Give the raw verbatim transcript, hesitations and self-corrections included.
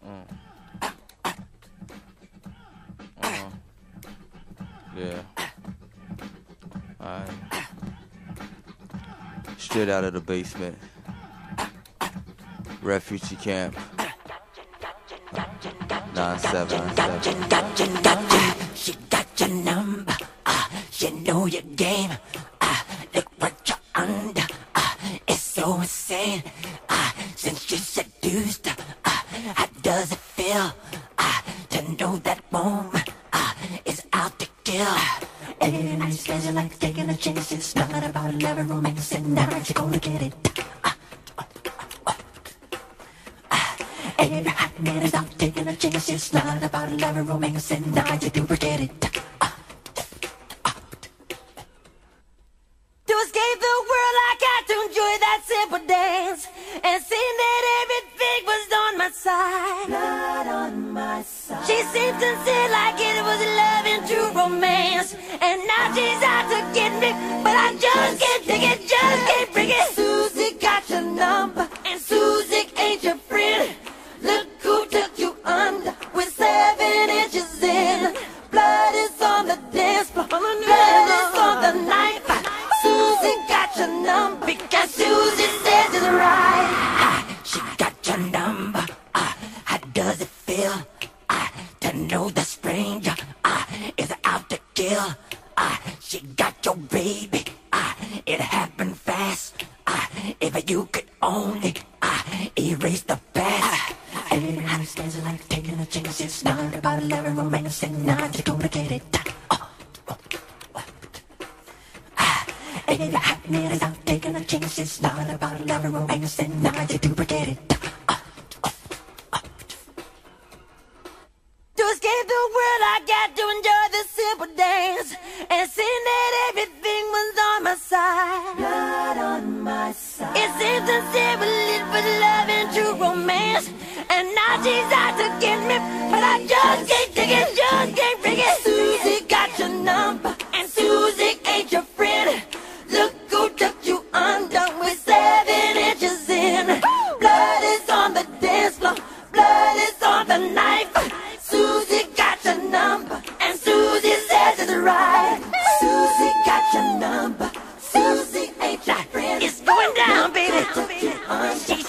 Uh. Uh-huh. Yeah. Alright. Straight out of the basement. Refugee camp. Nine seven nine seven. Got your, got your, she got your number. Uh, she know your game. Uh, look what you're under. Uh, it's so insane. Uh, since you seduced her, uh, how does it feel uh, to know that woman uh, is out to kill? Every night she says you like taking a chance. It's not about eleven romance, and now you're gonna get it. Uh, uh, uh, uh, Every hot man is out taking a chance. It's not about loving romance, and now you do forget it. Uh, uh. To escape the world, I got to enjoy that simple dance, and seeing that everything was on my side. Not on my side. She seemed sincere, like it was love and true romance, and now she's out to get me, but I just can't take it, just can't bring it. Susie got your number, and Susie ain't your friend. Look who took you under with seven inches in. Blood is on the dance floor, blood is on the knife. Susie got your number because Susie says it's right. Ah, she got your number. Ah, how does it feel ah, to know the stranger ah, is out to kill? Ah, she got your baby. Ah, it happened fast. Ah, if you could only ah, erase the past. Every night stands like taking a chance. It's not about loving romance, and now you're gonna get it. Oh, oh, oh. Ah, every hot man is out taking a chance. It's not about loving romance, and now you do forget it. Oh, oh, oh. To escape the world, I got to enjoy the simple dance, and seeing that everything was on my side. Not on my side. It seems sincere, but it was love and true romance, and now she's out to get me, but I just can't take it, just can't bring it. Susie got your number, and Susie ain't your friend. Look who took you under with seven inches in. Blood is on the dance floor, blood is on the knife. Susie got your number, and Susie says it's right. Susie got your number, Susie ain't your friend. It's going down, baby. She